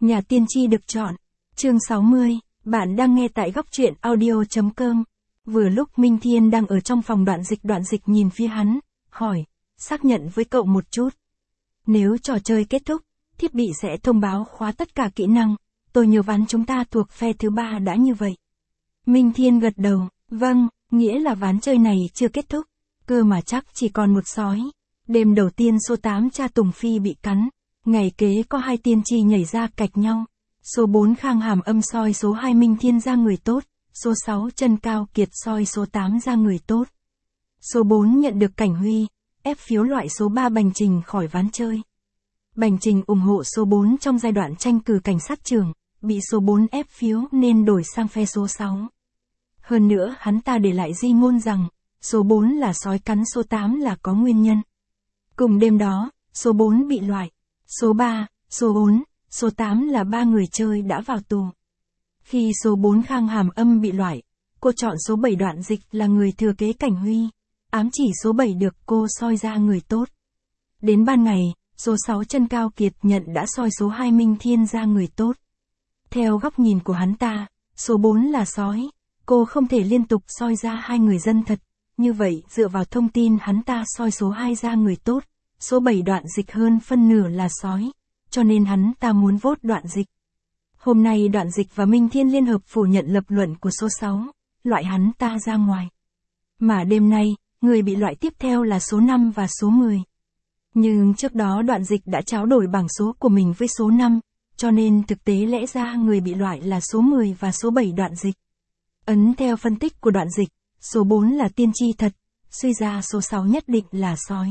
Nhà tiên tri được chọn. Chương 60, bạn đang nghe tại góc truyện audio.com. Vừa lúc Minh Thiên đang ở trong phòng Đoạn dịch nhìn phía hắn, hỏi, xác nhận với cậu một chút. Nếu trò chơi kết thúc, thiết bị sẽ thông báo khóa tất cả kỹ năng, tôi nhớ ván chúng ta thuộc phe thứ 3 đã như vậy. Minh Thiên gật đầu, vâng, nghĩa là ván chơi này chưa kết thúc, cơ mà chắc chỉ còn một sói. Đêm đầu tiên số 8 cha Tùng Phi bị cắn, ngày kế có 2 tiên tri nhảy ra cạch nhau. Số 4 Khang Hàm Âm soi số 2 Minh Thiên ra người tốt, số 6 Trân Cao Kiệt soi số 8 ra người tốt. Số 4 nhận được Cảnh Huy, ép phiếu loại số 3 Bành Trình khỏi ván chơi. Bành Trình ủng hộ số 4 trong giai đoạn tranh cử cảnh sát trưởng, bị số 4 ép phiếu nên đổi sang phe số 6. Hơn nữa hắn ta để lại di ngôn rằng, số 4 là sói cắn số 8 là có nguyên nhân. Cùng đêm đó, số 4 bị loại. Số 3, số 4, số 8 là 3 người chơi đã vào tù. Khi số 4 Khang Hàm Âm bị loại, cô chọn số 7 Đoạn Dịch là người thừa kế Cảnh Huy. Ám chỉ số 7 được cô soi ra người tốt. Đến ban ngày, số 6 Trân Cao Kiệt nhận đã soi số 2 Minh Thiên ra người tốt. Theo góc nhìn của hắn ta, số 4 là sói. Cô không thể liên tục soi ra 2 người dân thật. Như vậy, dựa vào thông tin hắn ta soi số 2 ra người tốt, số 7 Đoạn Dịch hơn phân nửa là sói, cho nên hắn ta muốn vote Đoạn Dịch. Hôm nay Đoạn Dịch và Minh Thiên liên hợp phủ nhận lập luận của số 6, loại hắn ta ra ngoài. Mà đêm nay, người bị loại tiếp theo là số 5 và số 10. Nhưng trước đó Đoạn Dịch đã tráo đổi bảng số của mình với số 5, cho nên thực tế lẽ ra người bị loại là số 10 và số 7 Đoạn Dịch. Ấn theo phân tích của Đoạn Dịch, số 4 là tiên tri thật, suy ra số 6 nhất định là sói.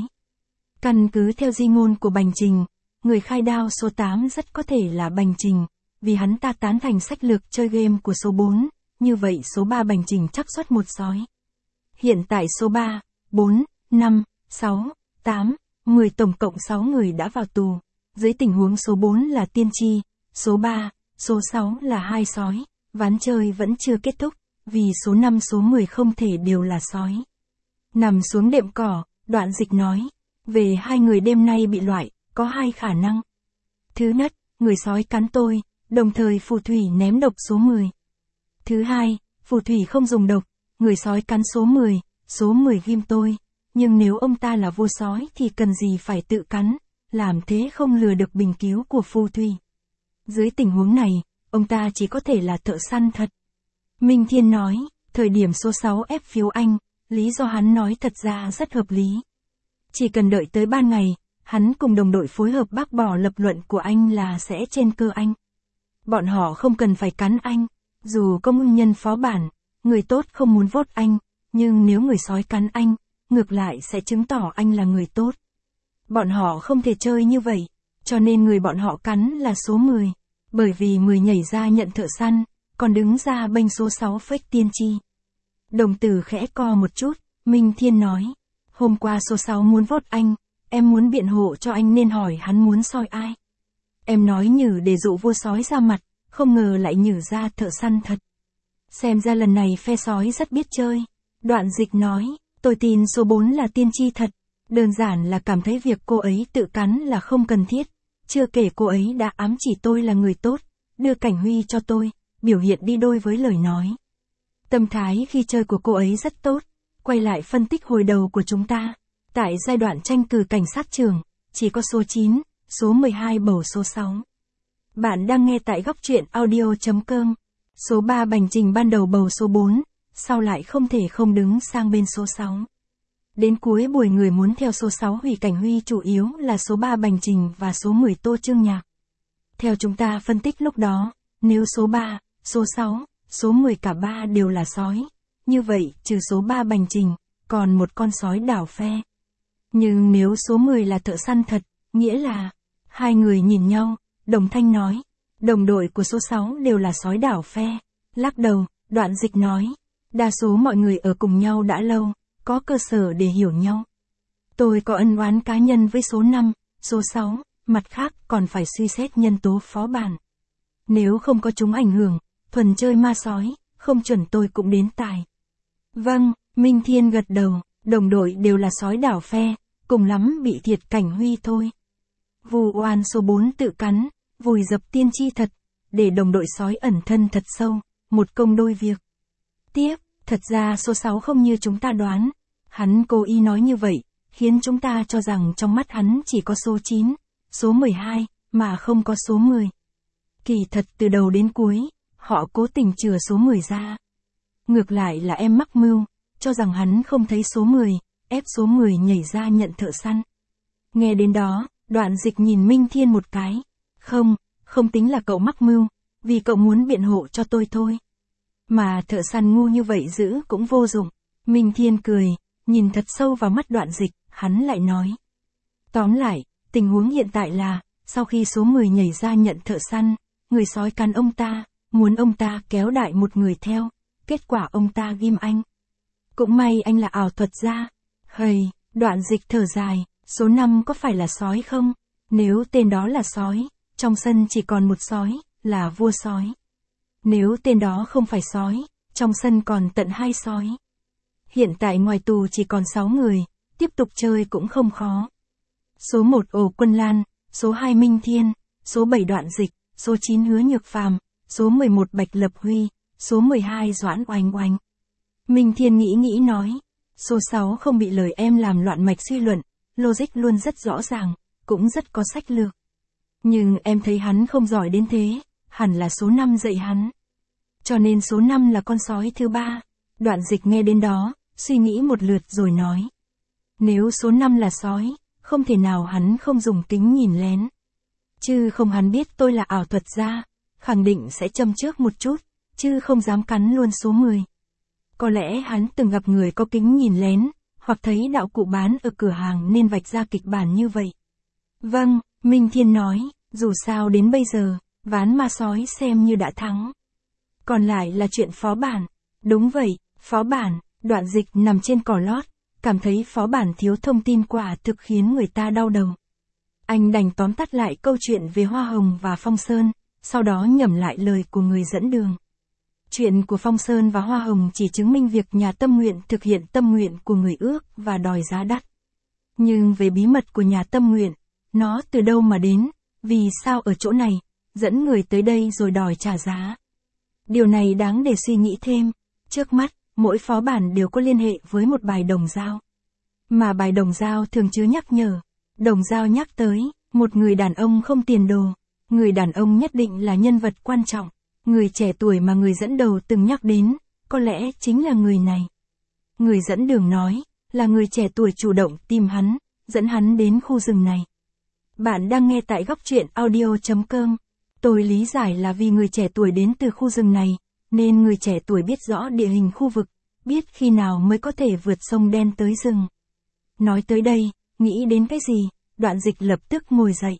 Căn cứ theo di ngôn của Bành Trình, người khai đao số 8 rất có thể là Bành Trình, vì hắn ta tán thành sách lược chơi game của số 4, như vậy số 3 Bành Trình chắc xuất một sói. Hiện tại số 3, 4, 5, 6, 8, 10 tổng cộng 6 người đã vào tù. Dưới tình huống số 4 là tiên tri, số 3, số 6 là 2 sói, ván chơi vẫn chưa kết thúc, vì số 5 số 10 không thể đều là sói. Nằm xuống đệm cỏ, Đoạn Dịch nói, về 2 người đêm nay bị loại, có 2 khả năng. Thứ nhất, người sói cắn tôi, đồng thời phù thủy ném độc số 10. Thứ hai, phù thủy không dùng độc, người sói cắn số 10 ghim tôi, nhưng nếu ông ta là vua sói thì cần gì phải tự cắn, làm thế không lừa được bình cứu của phù thủy. Dưới tình huống này, ông ta chỉ có thể là thợ săn thật. Minh Thiên nói, thời điểm số 6 ép phiếu anh, lý do hắn nói thật ra rất hợp lý. Chỉ cần đợi tới ban ngày, hắn cùng đồng đội phối hợp bác bỏ lập luận của anh là sẽ trên cơ anh. Bọn họ không cần phải cắn anh, dù có nguyên nhân phó bản, người tốt không muốn vote anh, nhưng nếu người sói cắn anh, ngược lại sẽ chứng tỏ anh là người tốt. Bọn họ không thể chơi như vậy, cho nên người bọn họ cắn là số 10, bởi vì 10 nhảy ra nhận thợ săn, còn đứng ra bênh số 6 fake tiên tri. Đồng tử khẽ co một chút, Minh Thiên nói, hôm qua số 6 muốn vote anh, em muốn biện hộ cho anh nên hỏi hắn muốn soi ai. Em nói nhử để dụ vua sói ra mặt, không ngờ lại nhử ra thợ săn thật. Xem ra lần này phe sói rất biết chơi. Đoạn Dịch nói, tôi tin số 4 là tiên tri thật, đơn giản là cảm thấy việc cô ấy tự cắn là không cần thiết, chưa kể cô ấy đã ám chỉ tôi là người tốt, đưa Cảnh Huy cho tôi, biểu hiện đi đôi với lời nói. Tâm thái khi chơi của cô ấy rất tốt, quay lại phân tích hồi đầu của chúng ta, tại giai đoạn tranh cử cảnh sát trưởng, chỉ có số 9, số 12 bầu số 6. Bạn đang nghe tại góc truyện audio.com. Số 3 Bành Trình ban đầu bầu số 4, sau lại không thể không đứng sang bên số 6. Đến cuối buổi người muốn theo số 6 hủy Cảnh Huy chủ yếu là số 3 Bành Trình và số 10 Tô Trương Nhạc. Theo chúng ta phân tích lúc đó, nếu số 3, số 6, số 10 cả 3 đều là sói, như vậy trừ số 3 Bành Trình, còn một con sói đảo phe. Nhưng nếu số 10 là thợ săn thật, nghĩa là, 2 người nhìn nhau, đồng thanh nói, đồng đội của số 6 đều là sói đảo phe. Lắc đầu, Đoạn Dịch nói, đa số mọi người ở cùng nhau đã lâu, có cơ sở để hiểu nhau. Tôi có ân oán cá nhân với số 5, số 6, mặt khác còn phải suy xét nhân tố phó bản. Nếu không có chúng ảnh hưởng, thuần chơi ma sói, không chuẩn tôi cũng đến tài. Vâng, Minh Thiên gật đầu, đồng đội đều là sói đảo phe, cùng lắm bị thiệt Cảnh Huy thôi. Vu oan số 4 tự cắn, vùi dập tiên tri thật, để đồng đội sói ẩn thân thật sâu, một công đôi việc. Tiếp, thật ra số 6 không như chúng ta đoán. Hắn cố ý nói như vậy, khiến chúng ta cho rằng trong mắt hắn chỉ có số 9, số 12, mà không có số 10. Kỳ thật từ đầu đến cuối, họ cố tình chừa số 10 ra. Ngược lại là em mắc mưu, cho rằng hắn không thấy số 10, ép số 10 nhảy ra nhận thợ săn. Nghe đến đó, Đoạn Dịch nhìn Minh Thiên một cái. Không tính là cậu mắc mưu, vì cậu muốn biện hộ cho tôi thôi. Mà thợ săn ngu như vậy giữ cũng vô dụng. Minh Thiên cười, nhìn thật sâu vào mắt Đoạn Dịch, hắn lại nói. Tóm lại, tình huống hiện tại là, sau khi số 10 nhảy ra nhận thợ săn, người sói cắn ông ta, muốn ông ta kéo đại một người theo, kết quả ông ta ghim anh. Cũng may anh là ảo thuật gia. Đoạn Dịch thở dài, số 5 có phải là sói không? Nếu tên đó là sói, trong sân chỉ còn một sói, là vua sói. Nếu tên đó không phải sói, trong sân còn tận 2 sói. Hiện tại ngoài tù chỉ còn 6 người, tiếp tục chơi cũng không khó. Số 1 Ổ Quân Lan, số 2 Minh Thiên, số 7 Đoạn Dịch, số 9 Hứa Nhược Phàm, số 11 Bạch Lập Huy, số 12 Doãn Oanh Oanh. Minh Thiên nghĩ nói, số 6 không bị lời em làm loạn mạch suy luận, logic luôn rất rõ ràng, cũng rất có sách lược. Nhưng em thấy hắn không giỏi đến thế, hẳn là số 5 dạy hắn. Cho nên số 5 là con sói thứ 3. Đoạn Dịch nghe đến đó, suy nghĩ một lượt rồi nói. Nếu số 5 là sói, không thể nào hắn không dùng kính nhìn lén. Chứ không hắn biết tôi là ảo thuật gia, khẳng định sẽ châm trước một chút, chứ không dám cắn luôn số 10. Có lẽ hắn từng gặp người có kính nhìn lén, hoặc thấy đạo cụ bán ở cửa hàng nên vạch ra kịch bản như vậy. Vâng, Minh Thiên nói, dù sao đến bây giờ, ván ma sói xem như đã thắng. Còn lại là chuyện phó bản. Đúng vậy, phó bản. Đoạn Dịch nằm trên cỏ lót, cảm thấy phó bản thiếu thông tin quả thực khiến người ta đau đầu. Anh đành tóm tắt lại câu chuyện về Hoa Hồng và Phong Sơn, sau đó nhẩm lại lời của người dẫn đường. Chuyện của Phong Sơn và Hoa Hồng chỉ chứng minh việc nhà tâm nguyện thực hiện tâm nguyện của người ước và đòi giá đắt. Nhưng về bí mật của nhà tâm nguyện, nó từ đâu mà đến, vì sao ở chỗ này, dẫn người tới đây rồi đòi trả giá. Điều này đáng để suy nghĩ thêm. Trước mắt, mỗi phó bản đều có liên hệ với một bài đồng dao. Mà bài đồng dao thường chứa nhắc nhở. Đồng dao nhắc tới, một người đàn ông không tiền đồ. Người đàn ông nhất định là nhân vật quan trọng. Người trẻ tuổi mà người dẫn đầu từng nhắc đến, có lẽ chính là người này. Người dẫn đường nói, là người trẻ tuổi chủ động tìm hắn, dẫn hắn đến khu rừng này. Bạn đang nghe tại góc truyện audio.com. Tôi lý giải là vì người trẻ tuổi đến từ khu rừng này, nên người trẻ tuổi biết rõ địa hình khu vực, biết khi nào mới có thể vượt sông đen tới rừng. Nói tới đây, nghĩ đến cái gì, Đoạn Dịch lập tức ngồi dậy.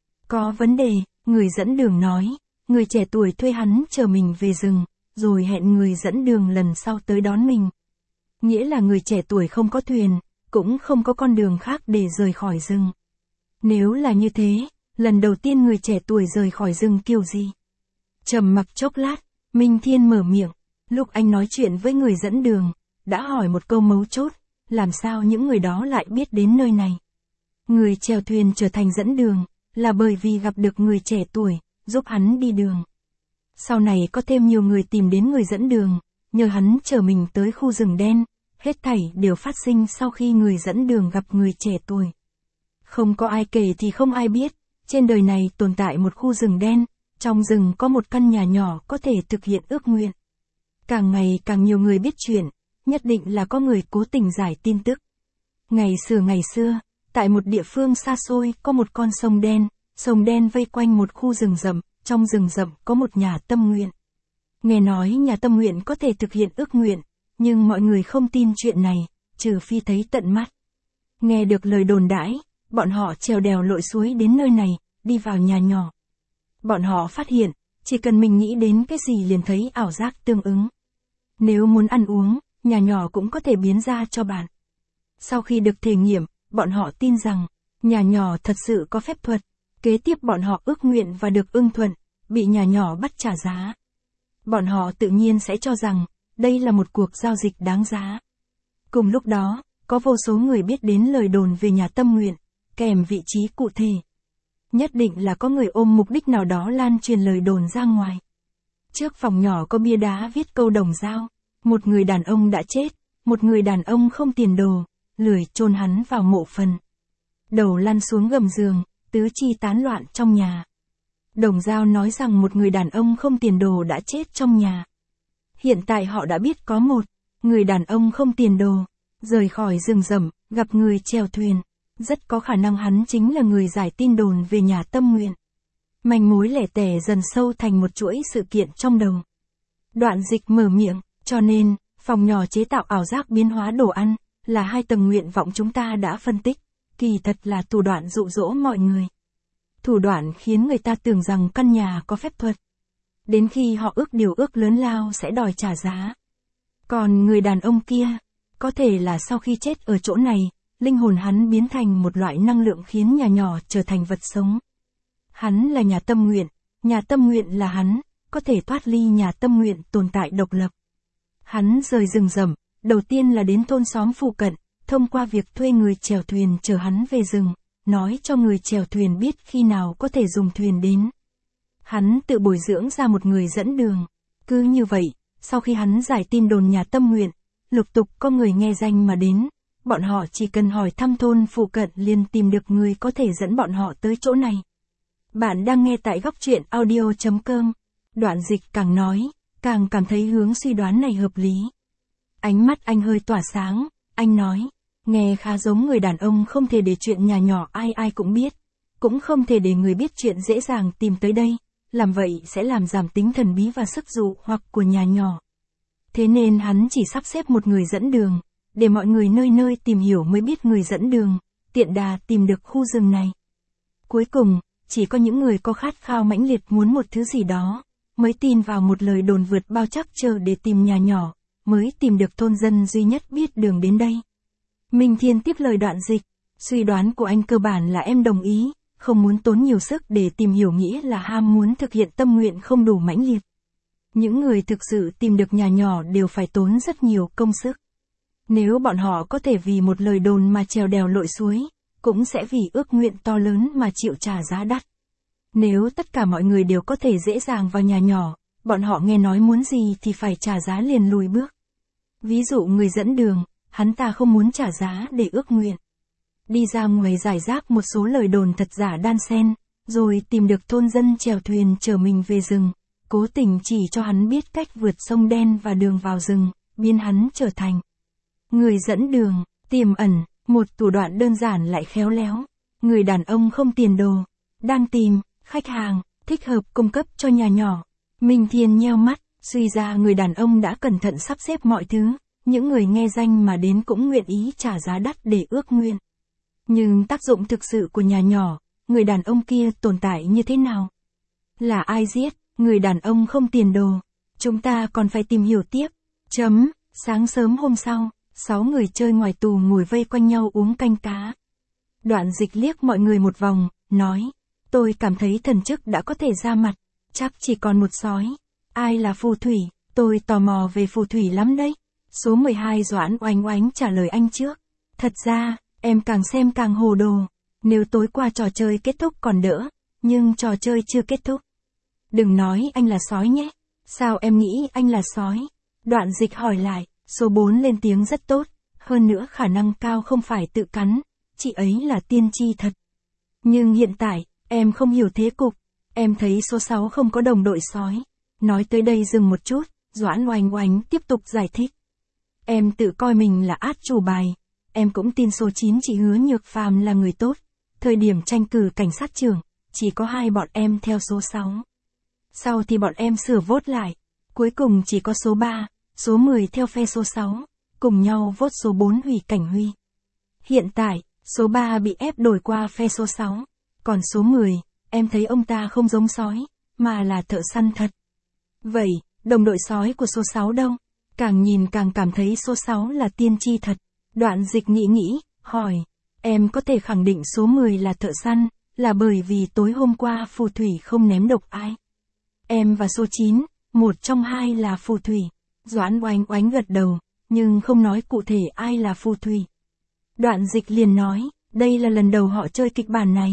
Có vấn đề, người dẫn đường nói, người trẻ tuổi thuê hắn chờ mình về rừng, rồi hẹn người dẫn đường lần sau tới đón mình. Nghĩa là người trẻ tuổi không có thuyền, cũng không có con đường khác để rời khỏi rừng. Nếu là như thế, lần đầu tiên người trẻ tuổi rời khỏi rừng kiểu gì? Trầm mặc chốc lát, Minh Thiên mở miệng, lúc anh nói chuyện với người dẫn đường, đã hỏi một câu mấu chốt, làm sao những người đó lại biết đến nơi này? Người chèo thuyền trở thành dẫn đường, là bởi vì gặp được người trẻ tuổi, giúp hắn đi đường. Sau này có thêm nhiều người tìm đến người dẫn đường, nhờ hắn chở mình tới khu rừng đen, hết thảy đều phát sinh sau khi người dẫn đường gặp người trẻ tuổi. Không có ai kể thì không ai biết, trên đời này tồn tại một khu rừng đen, trong rừng có một căn nhà nhỏ có thể thực hiện ước nguyện. Càng ngày càng nhiều người biết chuyện, nhất định là có người cố tình giải tin tức. Ngày xưa, tại một địa phương xa xôi có một con sông đen vây quanh một khu rừng rậm, trong rừng rậm có một nhà tâm nguyện. Nghe nói nhà tâm nguyện có thể thực hiện ước nguyện, nhưng mọi người không tin chuyện này, trừ phi thấy tận mắt. Nghe được lời đồn đãi, bọn họ trèo đèo lội suối đến nơi này, đi vào nhà nhỏ. Bọn họ phát hiện, chỉ cần mình nghĩ đến cái gì liền thấy ảo giác tương ứng. Nếu muốn ăn uống, nhà nhỏ cũng có thể biến ra cho bạn. Sau khi được thể nghiệm, bọn họ tin rằng, nhà nhỏ thật sự có phép thuật. Kế tiếp bọn họ ước nguyện và được ưng thuận, bị nhà nhỏ bắt trả giá. Bọn họ tự nhiên sẽ cho rằng, đây là một cuộc giao dịch đáng giá. Cùng lúc đó, có vô số người biết đến lời đồn về nhà tâm nguyện, kèm vị trí cụ thể. Nhất định là có người ôm mục đích nào đó lan truyền lời đồn ra ngoài. Trước phòng nhỏ có bia đá viết câu đồng dao. Một người đàn ông đã chết, một người đàn ông không tiền đồ, lười chôn hắn vào mộ phần. Đầu lăn xuống gầm giường, tứ chi tán loạn trong nhà. Đồng dao nói rằng một người đàn ông không tiền đồ đã chết trong nhà. Hiện tại họ đã biết có một người đàn ông không tiền đồ, rời khỏi rừng rậm, gặp người chèo thuyền. Rất có khả năng hắn chính là người giải tin đồn về nhà tâm nguyện. Manh mối lẻ tẻ dần sâu thành một chuỗi sự kiện trong đầu. Đoạn Dịch mở miệng, cho nên, phòng nhỏ chế tạo ảo giác biến hóa đồ ăn, là 2 tầng nguyện vọng chúng ta đã phân tích, kỳ thật là thủ đoạn dụ dỗ mọi người. Thủ đoạn khiến người ta tưởng rằng căn nhà có phép thuật. Đến khi họ ước điều ước lớn lao sẽ đòi trả giá. Còn người đàn ông kia, có thể là sau khi chết ở chỗ này, linh hồn hắn biến thành một loại năng lượng khiến nhà nhỏ trở thành vật sống. Hắn là nhà tâm nguyện là hắn, có thể thoát ly nhà tâm nguyện tồn tại độc lập. Hắn rời rừng rậm, đầu tiên là đến thôn xóm phụ cận, thông qua việc thuê người chèo thuyền chở hắn về rừng, nói cho người chèo thuyền biết khi nào có thể dùng thuyền đến. Hắn tự bồi dưỡng ra một người dẫn đường. Cứ như vậy, sau khi hắn giải tin đồn nhà tâm nguyện, lục tục có người nghe danh mà đến. Bọn họ chỉ cần hỏi thăm thôn phụ cận liền tìm được người có thể dẫn bọn họ tới chỗ này. Bạn đang nghe tại góc truyện audio.com. Đoạn Dịch càng nói, càng cảm thấy hướng suy đoán này hợp lý. Ánh mắt anh hơi tỏa sáng, anh nói, nghe khá giống người đàn ông không thể để chuyện nhà nhỏ ai ai cũng biết, cũng không thể để người biết chuyện dễ dàng tìm tới đây, làm vậy sẽ làm giảm tính thần bí và sức dụ hoặc của nhà nhỏ. Thế nên hắn chỉ sắp xếp một người dẫn đường, để mọi người nơi nơi tìm hiểu mới biết người dẫn đường, tiện đà tìm được khu rừng này. Cuối cùng, chỉ có những người có khát khao mãnh liệt muốn một thứ gì đó, mới tin vào một lời đồn vượt bao trắc trở để tìm nhà nhỏ, mới tìm được thôn dân duy nhất biết đường đến đây. Minh Thiên tiếp lời Đoạn Dịch, suy đoán của anh cơ bản là em đồng ý, không muốn tốn nhiều sức để tìm hiểu nghĩa là ham muốn thực hiện tâm nguyện không đủ mãnh liệt. Những người thực sự tìm được nhà nhỏ đều phải tốn rất nhiều công sức. Nếu bọn họ có thể vì một lời đồn mà trèo đèo lội suối, cũng sẽ vì ước nguyện to lớn mà chịu trả giá đắt. Nếu tất cả mọi người đều có thể dễ dàng vào nhà nhỏ, bọn họ nghe nói muốn gì thì phải trả giá liền lùi bước. Ví dụ người dẫn đường, hắn ta không muốn trả giá để ước nguyện. Đi ra ngoài giải rác một số lời đồn thật giả đan xen, rồi tìm được thôn dân chèo thuyền chở mình về rừng, cố tình chỉ cho hắn biết cách vượt sông đen và đường vào rừng, biến hắn trở thành người dẫn đường, tiềm ẩn, một thủ đoạn đơn giản lại khéo léo. Người đàn ông không tiền đồ, đang tìm khách hàng thích hợp cung cấp cho nhà nhỏ. Minh Thiên nheo mắt, suy ra người đàn ông đã cẩn thận sắp xếp mọi thứ, những người nghe danh mà đến cũng nguyện ý trả giá đắt để ước nguyện. Nhưng tác dụng thực sự của nhà nhỏ, người đàn ông kia tồn tại như thế nào? Là ai giết người đàn ông không tiền đồ? Chúng ta còn phải tìm hiểu tiếp. Sáng sớm hôm sau, 6 người chơi ngoài tù ngồi vây quanh nhau uống canh cá. Đoạn Dịch liếc mọi người một vòng, nói, tôi cảm thấy thần chức đã có thể ra mặt, chắc chỉ còn một sói. Ai là phù thủy? Tôi tò mò về phù thủy lắm đấy. Số 12 Doãn Oánh Oánh trả lời anh trước. Thật ra, em càng xem càng hồ đồ. Nếu tối qua trò chơi kết thúc còn đỡ, nhưng trò chơi chưa kết thúc. Đừng nói anh là sói nhé. Sao em nghĩ anh là sói? Đoạn Dịch hỏi lại. Số 4 lên tiếng rất tốt, hơn nữa khả năng cao không phải tự cắn, chị ấy là tiên tri thật. Nhưng hiện tại, em không hiểu thế cục, em thấy số 6 không có đồng đội sói. Nói tới đây dừng một chút, Doãn Oánh Oánh tiếp tục giải thích. Em tự coi mình là át chủ bài, em cũng tin số 9 chị Hứa Nhược Phàm là người tốt. Thời điểm tranh cử cảnh sát trưởng, chỉ có 2 bọn em theo số 6. Sau thì bọn em sửa vote lại, cuối cùng chỉ có số 3. Số 10 theo phe số 6, cùng nhau vote số 4 Hủy Cảnh Huy. Hiện tại, số 3 bị ép đổi qua phe số 6, còn số 10, em thấy ông ta không giống sói, mà là thợ săn thật. Vậy, đồng đội sói của số 6 đâu? Càng nhìn càng cảm thấy số 6 là tiên tri thật. Đoạn Dịch nghĩ, hỏi, em có thể khẳng định số 10 là thợ săn, là bởi vì tối hôm qua phù thủy không ném độc ai. Em và số 9, một trong hai là phù thủy. Doãn Oánh Oánh gật đầu, nhưng không nói cụ thể ai là phù thủy. Đoạn Dịch liền nói, đây là lần đầu họ chơi kịch bản này.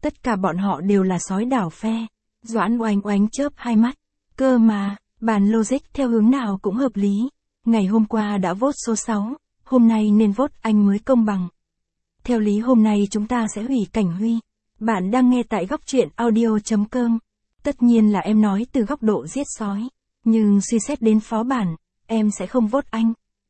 Tất cả bọn họ đều là sói đảo phe. Doãn Oánh Oánh chớp hai mắt. Cơ mà, bàn logic theo hướng nào cũng hợp lý. Ngày hôm qua đã vote số 6, hôm nay nên vote anh mới công bằng. Theo lý hôm nay chúng ta sẽ hủy Cảnh Huy. Bạn đang nghe tại góc truyện audio.com. Tất nhiên là em nói từ góc độ giết sói. Nhưng suy xét đến phó bản, em sẽ không vote anh.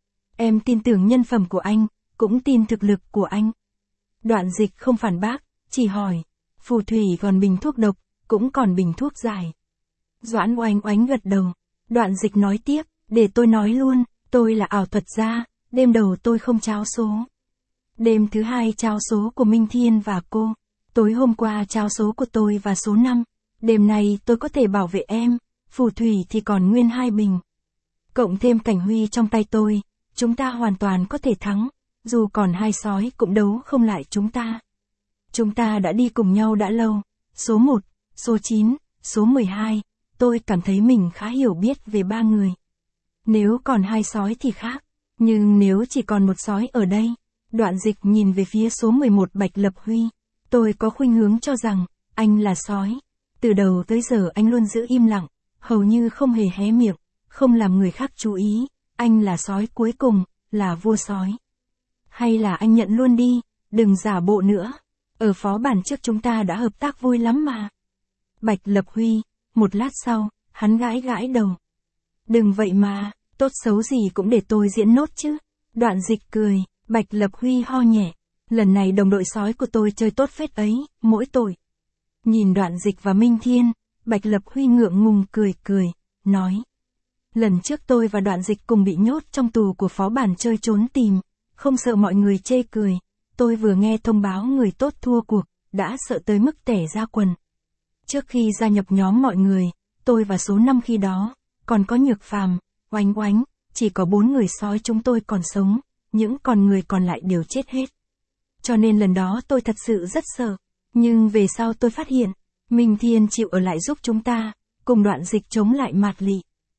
Em tin tưởng nhân phẩm của anh, cũng tin thực lực của anh. Đoạn Dịch không phản bác, chỉ hỏi. Phù thủy còn bình thuốc độc, cũng còn bình thuốc giải. Doãn Oánh Oánh gật đầu. Đoạn Dịch nói tiếp, để tôi nói luôn, tôi là ảo thuật gia, đêm đầu tôi không trao số. Đêm thứ hai trao số của Minh Thiên và cô. Tối hôm qua trao số của tôi và số 5. Đêm này tôi có thể bảo vệ em, phù thủy thì còn nguyên 2 bình. Cộng thêm Cảnh Huy trong tay tôi, chúng ta hoàn toàn có thể thắng, dù còn 2 sói cũng đấu không lại chúng ta. Chúng ta đã đi cùng nhau đã lâu, số 1, số 9, số 12, tôi cảm thấy mình khá hiểu biết về 3 người. Nếu còn 2 sói thì khác, nhưng nếu chỉ còn 1 sói ở đây, Đoạn Dịch nhìn về phía số 11 Bạch Lập Huy. Tôi có khuynh hướng cho rằng, anh là sói. Từ đầu tới giờ anh luôn giữ im lặng, hầu như không hề hé miệng, không làm người khác chú ý. Anh là sói cuối cùng, là vua sói. Hay là anh nhận luôn đi, đừng giả bộ nữa. Ở phó bản trước chúng ta đã hợp tác vui lắm mà. Bạch Lập Huy, một lát sau, hắn gãi gãi đầu. Đừng vậy mà, tốt xấu gì cũng để tôi diễn nốt chứ. Đoạn Dịch cười, Bạch Lập Huy ho nhẹ. Lần này đồng đội sói của tôi chơi tốt phết ấy, mỗi tội. Nhìn Đoạn Dịch và Minh Thiên, Bạch Lập Huy ngượng ngùng cười, nói. Lần trước tôi và Đoạn Dịch cùng bị nhốt trong tù của phó bản chơi trốn tìm, không sợ mọi người chê cười. Tôi vừa nghe thông báo người tốt thua cuộc, đã sợ tới mức tẻ ra quần. Trước khi gia nhập nhóm mọi người, tôi và số 5 khi đó, còn có Nhược Phàm, Oánh Oánh, chỉ có 4 người sói chúng tôi còn sống, những con người còn lại đều chết hết. Cho nên lần đó tôi thật sự rất sợ, nhưng về sau tôi phát hiện, Minh Thiên chịu ở lại giúp chúng ta, cùng Đoạn Dịch chống lại Mạt Lị.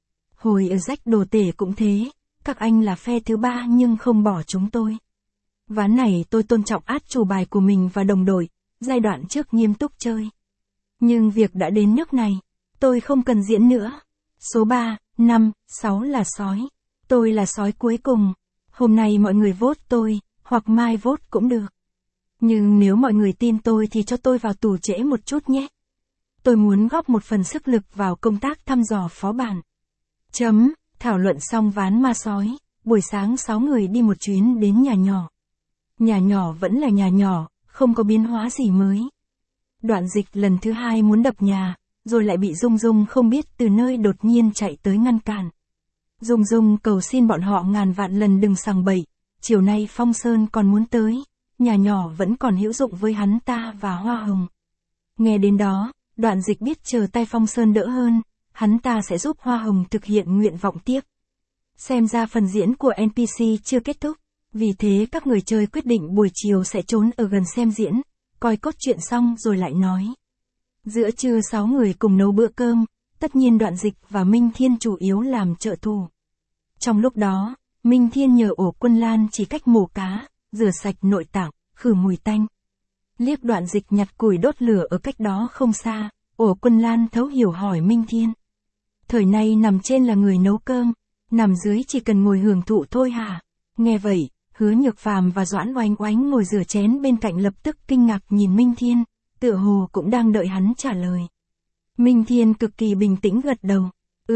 Hồi ở rách đồ tể cũng thế, các anh là phe thứ 3 nhưng không bỏ chúng tôi. Ván này tôi tôn trọng át chủ bài của mình và đồng đội, giai đoạn trước nghiêm túc chơi. Nhưng việc đã đến nước này, tôi không cần diễn nữa. Số 3, 5, 6 là sói. Tôi là sói cuối cùng. Hôm nay mọi người vote tôi, hoặc mai vote cũng được. Nhưng nếu mọi người tin tôi thì cho tôi vào tù trễ một chút nhé. Tôi muốn góp một phần sức lực vào công tác thăm dò phó bản. Thảo luận xong ván ma sói, buổi sáng 6 người đi một chuyến đến nhà nhỏ. Nhà nhỏ vẫn là nhà nhỏ, không có biến hóa gì mới. Đoạn Dịch lần thứ 2 muốn đập nhà, rồi lại bị Dung Dung không biết từ nơi đột nhiên chạy tới ngăn cản. Dung Dung cầu xin bọn họ ngàn vạn lần đừng sằng bậy, chiều nay Phong Sơn còn muốn tới, nhà nhỏ vẫn còn hữu dụng với hắn ta và Hoa Hồng. Nghe đến đó, Đoạn Dịch biết chờ tay Phong Sơn đỡ hơn, hắn ta sẽ giúp Hoa Hồng thực hiện nguyện vọng tiếp. Xem ra phần diễn của NPC chưa kết thúc, vì thế các người chơi quyết định buổi chiều sẽ trốn ở gần xem diễn, coi cốt truyện xong rồi lại nói. Giữa trưa 6 người cùng nấu bữa cơm, tất nhiên Đoạn Dịch và Minh Thiên chủ yếu làm trợ thủ. Trong lúc đó, Minh Thiên nhờ Ổ Quân Lan chỉ cách mổ cá, rửa sạch nội tạng, khử mùi tanh. Liếc Đoạn Dịch nhặt củi đốt lửa ở cách đó không xa, Ổ Quân Lan thấu hiểu hỏi Minh Thiên. Thời nay nằm trên là người nấu cơm, nằm dưới chỉ cần ngồi hưởng thụ thôi hả? Nghe vậy, Hứa Nhược Phàm và Doãn Oánh Oánh ngồi rửa chén bên cạnh lập tức kinh ngạc nhìn Minh Thiên, tựa hồ cũng đang đợi hắn trả lời. Minh Thiên cực kỳ bình tĩnh gật đầu.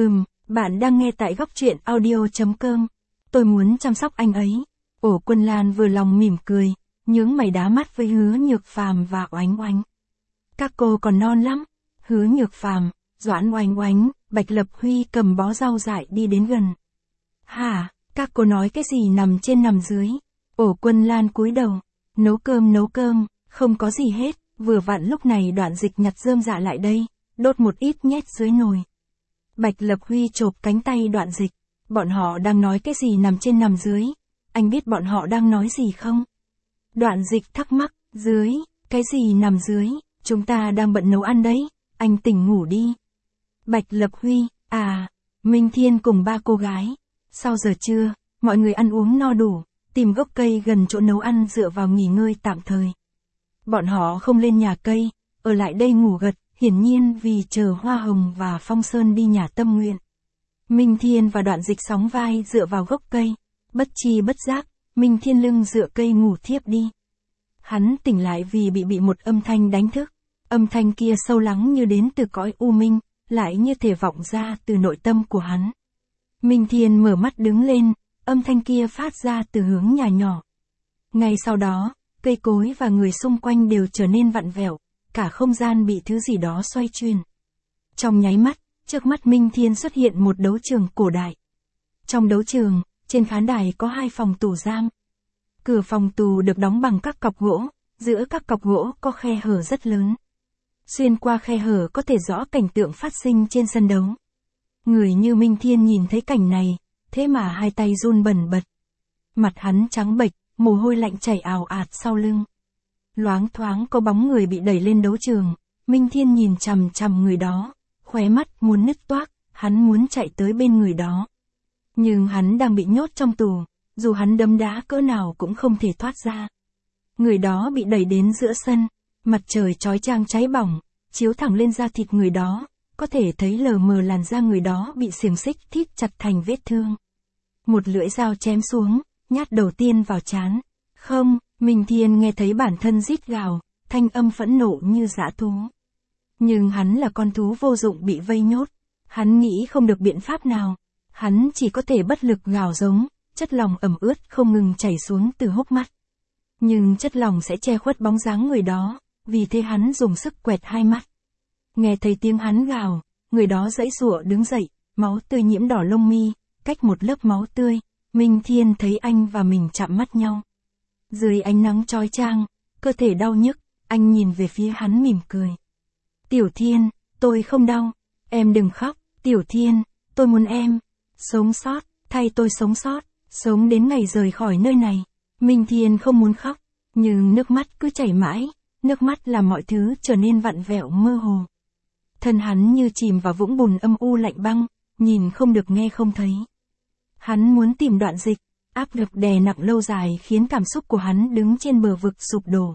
Bạn đang nghe tại góc truyện audio.com. Tôi muốn chăm sóc anh ấy. Ổ Quân Lan vừa lòng mỉm cười, nhướng mày đá mắt với Hứa Nhược Phàm và Oánh Oánh. Các cô còn non lắm. Hứa Nhược Phàm, Doãn Oánh Oánh, Bạch Lập Huy cầm bó rau dại đi đến gần. Hả, các cô nói cái gì nằm trên nằm dưới? Ổ Quân Lan cúi đầu. Nấu cơm, không có gì hết, vừa vặn lúc này Đoạn Dịch nhặt rơm dạ lại đây, đốt một ít nhét dưới nồi. Bạch Lập Huy chộp cánh tay Đoạn Dịch. Bọn họ đang nói cái gì nằm trên nằm dưới? Anh biết bọn họ đang nói gì không? Đoạn Dịch thắc mắc, dưới, cái gì nằm dưới? Chúng ta đang bận nấu ăn đấy, anh tỉnh ngủ đi. Bạch Lập Huy, Minh Thiên cùng 3 cô gái. Sau giờ trưa, mọi người ăn uống no đủ, tìm gốc cây gần chỗ nấu ăn dựa vào nghỉ ngơi tạm thời. Bọn họ không lên nhà cây, ở lại đây ngủ gật, hiển nhiên vì chờ Hoa Hồng và Phong Sơn đi nhà tâm nguyện. Minh Thiên và Đoạn Dịch sóng vai dựa vào gốc cây, bất chi bất giác, Minh Thiên lưng dựa cây ngủ thiếp đi. Hắn tỉnh lại vì bị một âm thanh đánh thức, âm thanh kia sâu lắng như đến từ cõi u minh, lại như thể vọng ra từ nội tâm của hắn. Minh Thiên mở mắt đứng lên, âm thanh kia phát ra từ hướng nhà nhỏ. Ngay sau đó, cây cối và người xung quanh đều trở nên vặn vẹo, cả không gian bị thứ gì đó xoay chuyển. Trong nháy mắt, trước mắt Minh Thiên xuất hiện một đấu trường cổ đại. Trong đấu trường, trên khán đài có 2 phòng tù giam. Cửa phòng tù được đóng bằng các cọc gỗ, giữa các cọc gỗ có khe hở rất lớn. Xuyên qua khe hở có thể rõ cảnh tượng phát sinh trên sân đấu. Người như Minh Thiên nhìn thấy cảnh này, thế mà hai tay run bần bật. Mặt hắn trắng bệch, mồ hôi lạnh chảy ào ạt sau lưng. Loáng thoáng có bóng người bị đẩy lên đấu trường, Minh Thiên nhìn chằm chằm người đó, khóe mắt muốn nứt toác, hắn muốn chạy tới bên người đó. Nhưng hắn đang bị nhốt trong tù, dù hắn đấm đá cỡ nào cũng không thể thoát ra. Người đó bị đẩy đến giữa sân, mặt trời chói chang cháy bỏng, chiếu thẳng lên da thịt người đó, có thể thấy lờ mờ làn da người đó bị xiềng xích thít chặt thành vết thương. Một lưỡi dao chém xuống, nhát đầu tiên vào trán. Không, Minh Thiên nghe thấy bản thân rít gào, thanh âm phẫn nộ như dã thú. Nhưng hắn là con thú vô dụng bị vây nhốt. Hắn nghĩ không được biện pháp nào. Hắn chỉ có thể bất lực gào giống, chất lỏng ẩm ướt không ngừng chảy xuống từ hốc mắt. Nhưng chất lỏng sẽ che khuất bóng dáng người đó, vì thế hắn dùng sức quẹt hai mắt. Nghe thấy tiếng hắn gào, người đó giãy giụa đứng dậy, máu tươi nhiễm đỏ lông mi, cách một lớp máu tươi, Minh Thiên thấy anh và mình chạm mắt nhau. Dưới ánh nắng chói chang, cơ thể đau nhức, anh nhìn về phía hắn mỉm cười. Tiểu Thiên, tôi không đau, em đừng khóc, Tiểu Thiên, tôi muốn em sống sót, thay tôi sống sót, sống đến ngày rời khỏi nơi này. Minh Thiên không muốn khóc, nhưng nước mắt cứ chảy mãi, nước mắt làm mọi thứ trở nên vặn vẹo mơ hồ. Thân hắn như chìm vào vũng bùn âm u lạnh băng, nhìn không được nghe không thấy. Hắn muốn tìm Đoạn Dịch, áp lực đè nặng lâu dài khiến cảm xúc của hắn đứng trên bờ vực sụp đổ.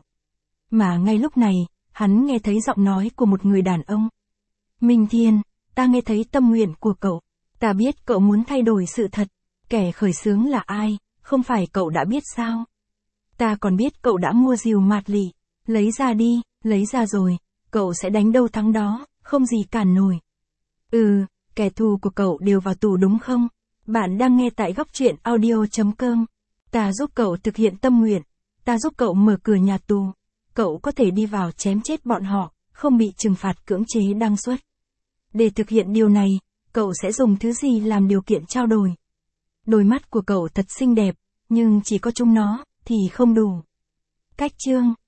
Mà ngay lúc này, hắn nghe thấy giọng nói của một người đàn ông. Minh Thiên, ta nghe thấy tâm nguyện của cậu. Ta biết cậu muốn thay đổi sự thật. Kẻ khởi xướng là ai, không phải cậu đã biết sao? Ta còn biết cậu đã mua rìu mạt lị. Lấy ra đi, lấy ra rồi, cậu sẽ đánh đâu thắng đó, không gì cản nổi. Kẻ thù của cậu đều vào tù đúng không? Bạn đang nghe tại góc truyện audio.com. Ta giúp cậu thực hiện tâm nguyện. Ta giúp cậu mở cửa nhà tù. Cậu có thể đi vào chém chết bọn họ, không bị trừng phạt cưỡng chế đăng xuất. Để thực hiện điều này, cậu sẽ dùng thứ gì làm điều kiện trao đổi? Đôi mắt của cậu thật xinh đẹp, nhưng chỉ có chúng nó, thì không đủ. Cách chương